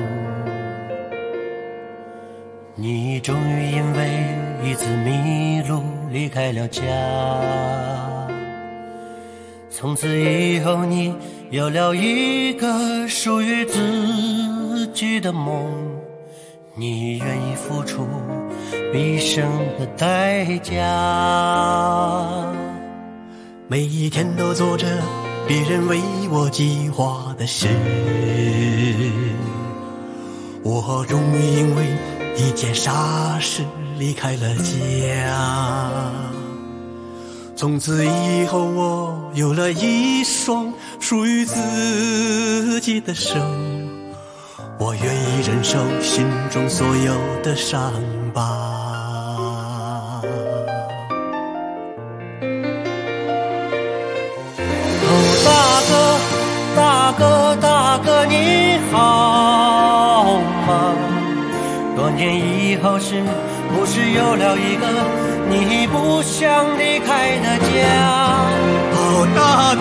S15: 你终于因为一次迷路离开了家，从此以后你有了一个属于自己的梦，你愿意付出毕生的代价。每一天都做着别人为我计划的事。我终于因为一件傻事离开了家，从此以后我有了一双属于自己的手，我愿意忍受心中所有的伤疤。大哥你好吗？多年以后是不是有了一个你不想离开的家？哦，大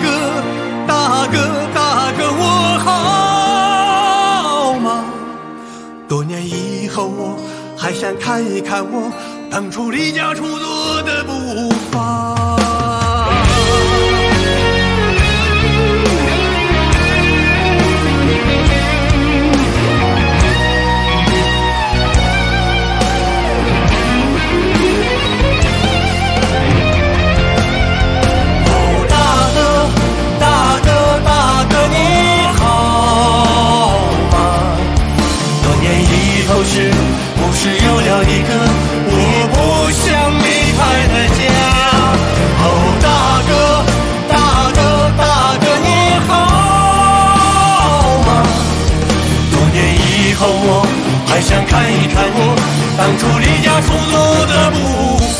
S15: 哥我好吗？多年以后我还想看一看我当初离家出走的步伐。是不是有了一个我不想离开的家？哦，大哥你好吗？多年以后我还想看一看我当初离家出走的步伐。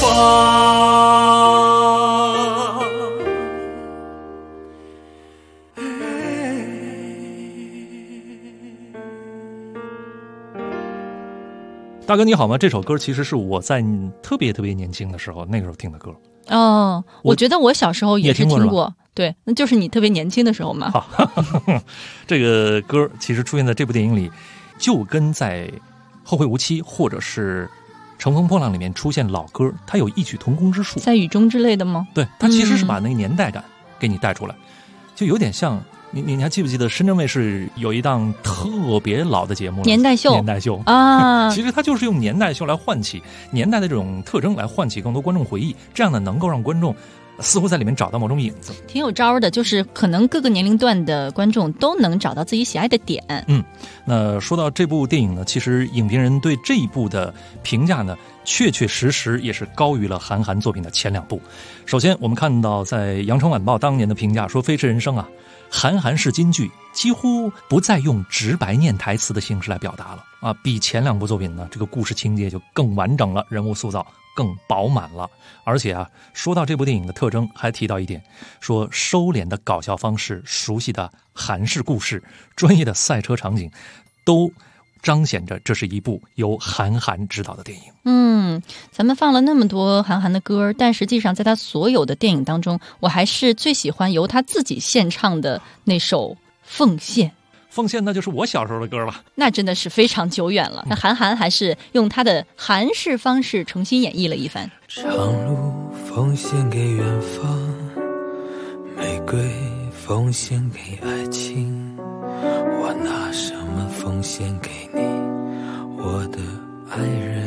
S8: 大哥你好吗？这首歌其实是我在特别年轻的时候，那个时候听的歌。
S9: 哦，我觉得我小时候也是听过，对，那就是你特别年轻的时候嘛。
S8: 好，这个歌其实出现在这部电影里，就跟在《后会无期》或者是《乘风破浪》里面出现老歌，它有异曲同工之处。
S9: 在雨中之类的吗？
S8: 对，它其实是把那个年代感给你带出来，就有点像。你还记不记得深圳卫视有一档特别老的节目
S9: 年代秀
S8: 啊？其实它就是用年代秀来唤起年代的这种特征，来唤起更多观众回忆，这样呢能够让观众似乎在里面找到某种影子，
S9: 挺有招的。就是可能各个年龄段的观众都能找到自己喜爱的点。
S8: 那说到这部电影呢，其实影评人对这一部的评价呢，确实也是高于了韩寒作品的前2部。首先，我们看到在《羊城晚报》当年的评价说，《飞驰人生》啊，韩寒式金句几乎不再用直白念台词的形式来表达了啊，比前2部作品呢，这个故事情节就更完整了，人物塑造更饱满了。而且啊，说到这部电影的特征，还提到一点，说收敛的搞笑方式、熟悉的韩式故事、专业的赛车场景，都彰显着这是一部由韩寒执导的电影。
S9: 咱们放了那么多韩寒的歌，但实际上在他所有的电影当中，我还是最喜欢由他自己献唱的那首《奉献》。
S8: 奉献那就是我小时候的歌了，
S9: 那真的是非常久远了。那韩寒还是用他的韩式方式重新演绎了一番。
S11: 长路奉献给远方，玫瑰奉献给爱情，我拿什么奉献给你，我的爱人？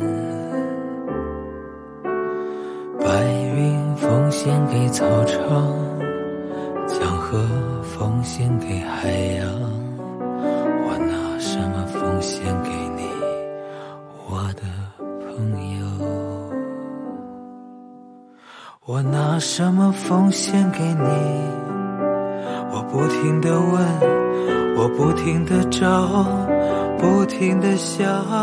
S11: 白云奉献给草场，江河奉献给海洋，我拿什么奉献给你，我的朋友？我拿什么奉献给你？我不停地问，我不停地找，不停地想，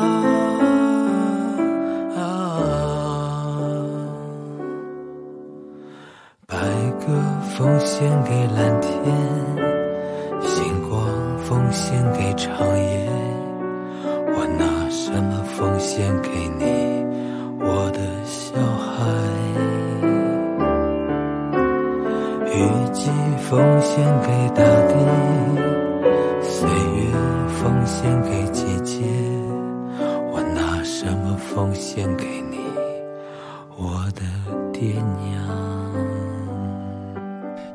S11: 白鸽奉献给蓝天，星光奉献给长夜，我拿什么奉献给你，我的小孩？雨季奉献给大地，岁月奉献给季节，我拿什么奉献给你，我的爹娘？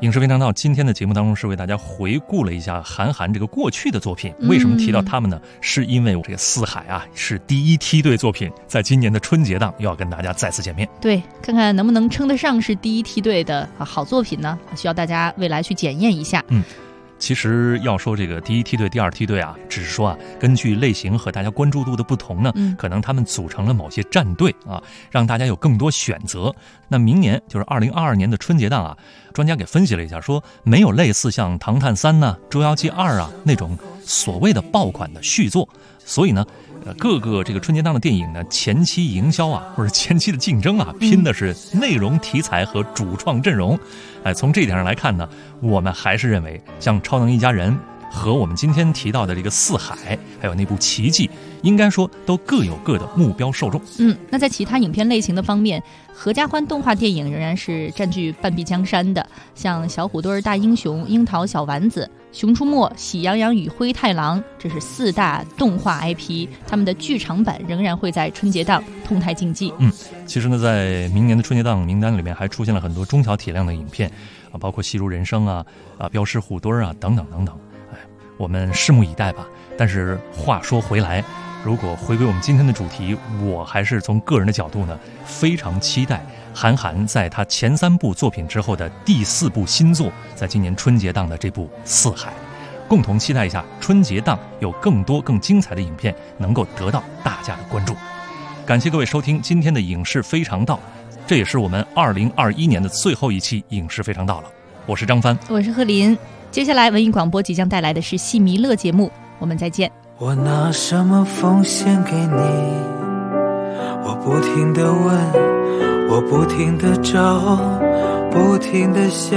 S8: 影视非常道今天的节目当中是为大家回顾了一下韩寒这个过去的作品。为什么提到他们呢？是因为这个四海啊是第一梯队作品，在今年的春节档又要跟大家再次见面。
S9: 对，看看能不能称得上是第一梯队的好作品呢？需要大家未来去检验一下。
S8: 其实要说这个第一梯队、第二梯队啊，只是说啊，根据类型和大家关注度的不同呢，可能他们组成了某些战队啊，让大家有更多选择。那明年就是2022年的春节档啊，专家给分析了一下，说没有类似像《唐探3》呢、《捉妖记2》啊那种所谓的爆款的续作，所以呢，各个这个春节档的电影呢，前期营销啊，或者前期的竞争啊，拼的是内容、题材和主创阵容。从这一点上来看呢，我们还是认为像《超能一家人》和我们今天提到的这个《四海》，还有那部《奇迹》，应该说都各有各的目标受众。
S9: 那在其他影片类型的方面，合家欢动画电影仍然是占据半壁江山的，像《小虎队大英雄》、《樱桃小丸子》、《熊出没》、《喜羊羊与灰太狼》，这是4大动画 IP， 他们的剧场版仍然会在春节档同台竞技。
S8: 其实呢，在明年的春节档名单里面还出现了很多中小体量的影片啊，包括《戏如人生》啊、镖师虎墩啊等等等等。我们拭目以待吧。但是话说回来，如果回归我们今天的主题，我还是从个人的角度呢，非常期待韩寒在他前3部作品之后的第4部新作，在今年春节档的这部《四海》，共同期待一下春节档有更多更精彩的影片能够得到大家的关注。感谢各位收听今天的影视非常道，这也是我们2021年的最后一期影视非常道了。我是张帆，
S9: 我是贺林。接下来文艺广播即将带来的是戏迷乐节目，我们再见。
S11: 我拿什么奉献给你？我不停地问，我不停地找，不停地想，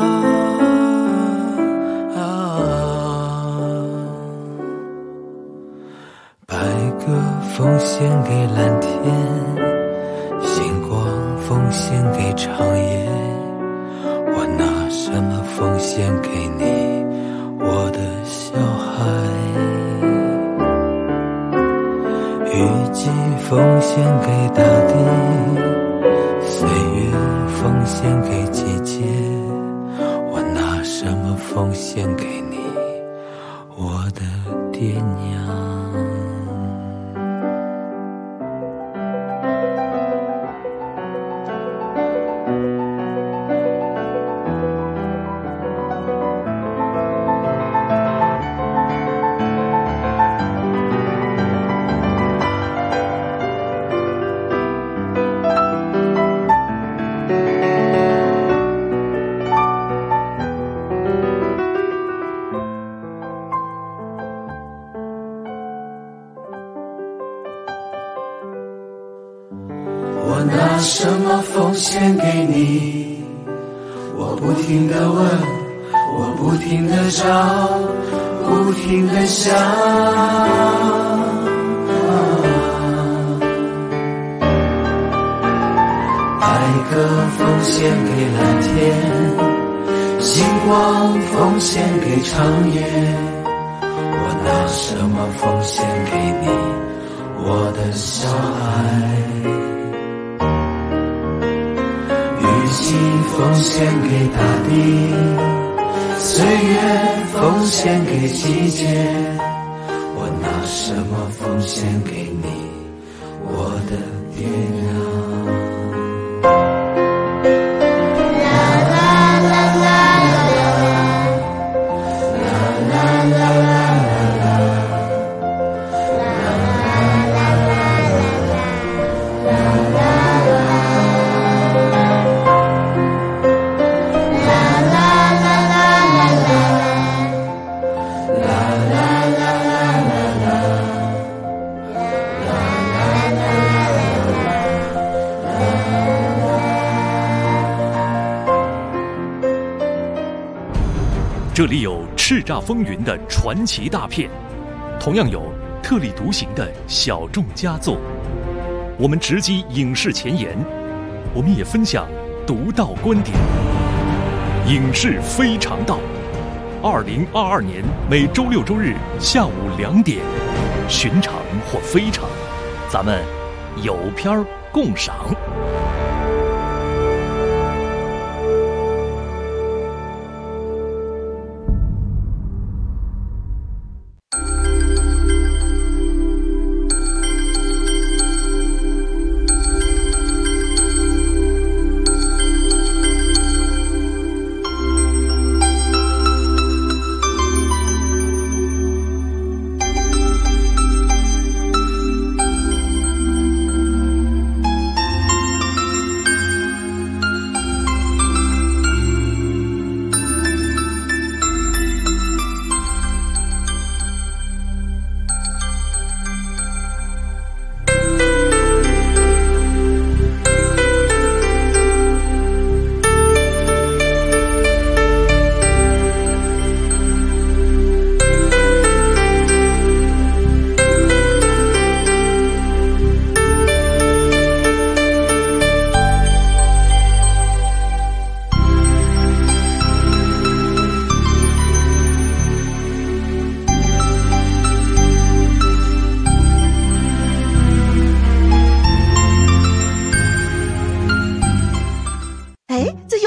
S11: 白鸽奉献给蓝天，星光奉献给长夜，我拿什么奉献给你，我的小孩？雨季奉献给大地，岁月奉献给季节，我拿什么奉献给你，我的爹娘？我拿什么奉献给你？我不停地问，我不停地找，不停地想，白鸽奉献给蓝天，星光奉献给长夜，我拿什么奉献给你，我的小孩？雨季奉献给大地，岁月奉献给季节，我拿什么奉献给你，我的爹娘？
S2: 这里有叱咤风云的传奇大片，同样有特立独行的小众佳作。我们直击影视前沿，我们也分享独到观点。影视非常道，2022年每周6周日下午2点，寻常或非常，咱们有片共赏。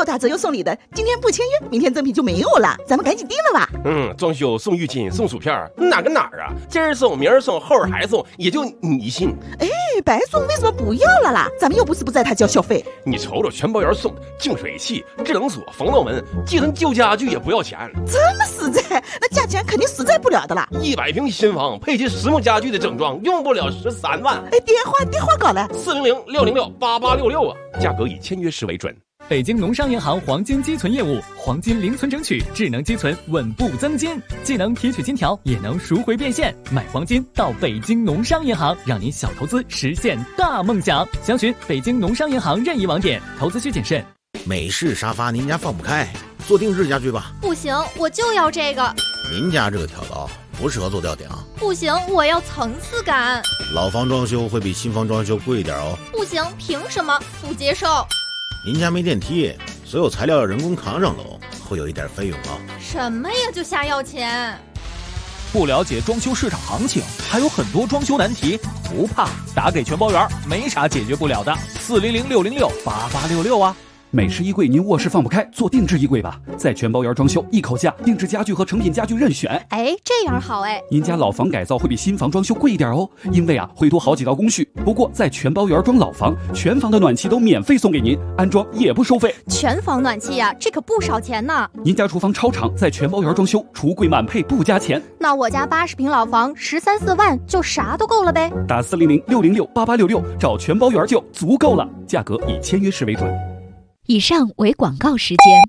S21: 打折又送礼的，今天不签约，明天赠品就没有了，咱们赶紧定了吧。
S13: 装修送浴巾送薯片，哪跟哪儿啊？今儿送明儿送后儿还送，也就你信。
S21: 白送为什么不要了啦？咱们又不是不在他交小费。
S13: 你瞅瞅全包园送的净水器、制冷锁、防盗门，寄成旧家具也不要钱，
S21: 这么实在，那价钱肯定实在不了的啦。
S13: 100平新房配齐实木家具的整装，用不了13万。
S21: 电话搞来
S13: 400-606-8866啊，价格以签约时为准。
S19: 北京农商银行黄金积存业务，黄金零存整取，智能积存，稳步增金，既能提取金条，也能赎回变现。买黄金到北京农商银行，让您小投资实现大梦想。详询北京农商银行任意网点，投资需谨慎。
S14: 美式沙发您家放不开，做定制家具吧。
S17: 不行，我就要这个。
S14: 您家这个挑高不适合做吊顶。
S17: 不行，我要层次感。
S14: 老房装修会比新房装修贵一点哦。
S17: 不行，凭什么？不接受。
S14: 您家没电梯，所有材料要人工扛上楼，会有一点费用啊。
S17: 什么呀，就瞎要钱？
S18: 不了解装修市场行情，还有很多装修难题，不怕，打给全包园，没啥解决不了的。400-606-8866啊。
S23: 美式衣柜您卧室放不开，做定制衣柜吧，在全包园装修，一口价，定制家具和成品家具任选。
S17: 这样好
S23: 您家老房改造会比新房装修贵一点哦，因为会多好几道工序。不过在全包园装老房，全房的暖气都免费送给您，安装也不收费。
S17: 全房暖气呀，这可不少钱呢。
S23: 您家厨房超长，在全包园装修，橱柜满配不加钱。
S17: 那我家80平老房13-14万就啥都够了呗。
S23: 打400-606-8866找全包园就足够了，价格以签约时为准。
S20: 以上为广告时间。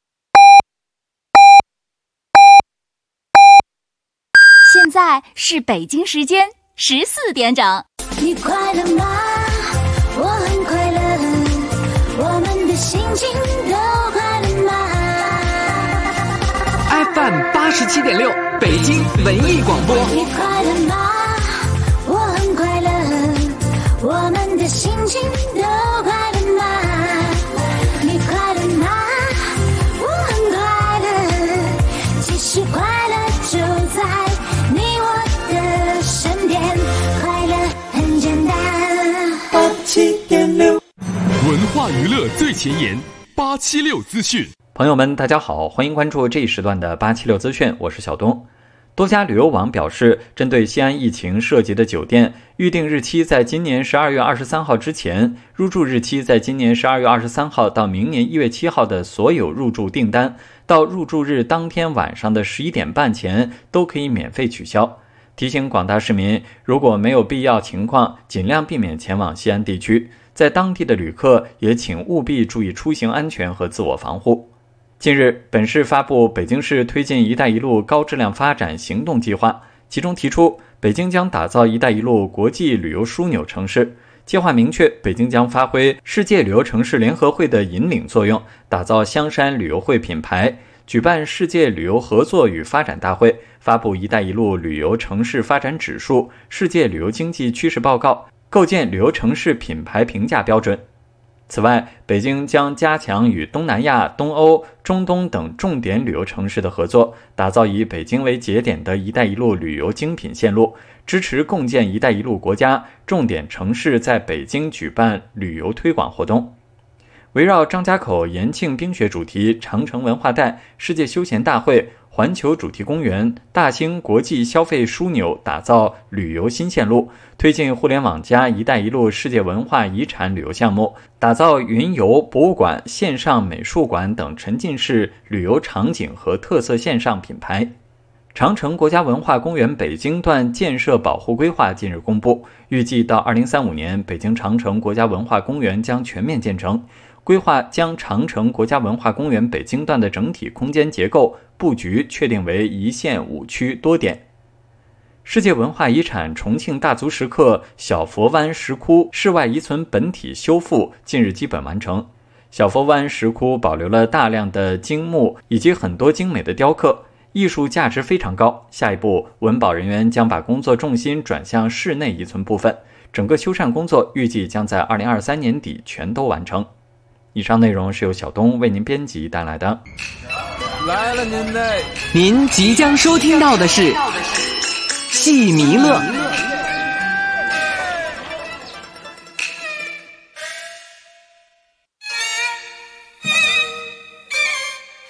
S24: 现在是北京时间14点整。
S10: 你快乐吗？我很快乐，我们的心情都快乐吗
S22: ？FM 87.6，北京文艺广播。
S10: 你快乐吗？我很快乐，我们的心情都快乐吗？你快乐吗？我很快乐，其实快乐就在你我的身边，快乐很简单。87.6，
S22: 文化娱乐最前沿，876资讯。朋友们，大家好，欢迎关注这一时段的876资讯，我是小东。多家旅游网表示，针对西安疫情涉及的酒店，预订日期在今年12月23号之前，入住日期在今年12月23号到明年1月7号的所有入住订单，到入住日当天晚上的11点半前都可以免费取消。提醒广大市民，如果没有必要情况，尽量避免前往西安地区。在当地的旅客也请务必注意出行安全和自我防护。近日，本市发布北京市推进“一带一路”高质量发展行动计划，其中提出，北京将打造“一带一路”国际旅游枢纽城市。计划明确，北京将发挥世界旅游城市联合会的引领作用，打造香山旅游会品牌，举办世界旅游合作与发展大会，发布“一带一路”旅游城市发展指数、世界旅游经济趋势报告，构建旅游城市品牌评价标准。此外，北京将加强与东南亚、东欧、中东等重点旅游城市的合作，打造以北京为节点的一带一路旅游精品线路，支持共建一带一路国家重点城市在北京举办旅游推广活动。围绕张家口延庆冰雪主题、长城文化带、世界休闲大会、环球主题公园、大兴国际消费枢纽打造旅游新线路，推进互联网加一带一路世界文化遗产旅游项目，打造云游、博物馆、线上美术馆等沉浸式旅游场景和特色线上品牌。长城国家文化公园北京段建设保护规划近日公布，预计到2035年，北京长城国家文化公园将全面建成。规划将长城国家文化公园北京段的整体空间结构布局确定为1线5区多点。世界文化遗产重庆大足石刻小佛湾石窟室外遗存本体修复近日基本完成。小佛湾石窟保留了大量的精木以及很多精美的雕刻，艺术价值非常高。下一步，文保人员将把工作重心转向室内遗存部分，整个修缮工作预计将在2023年底全都完成。以上内容是由小东为您编辑带来的。
S13: 来了
S22: 您即将收听到的是戏迷乐。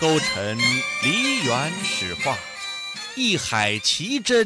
S1: 构成梨园诗画，一海奇珍。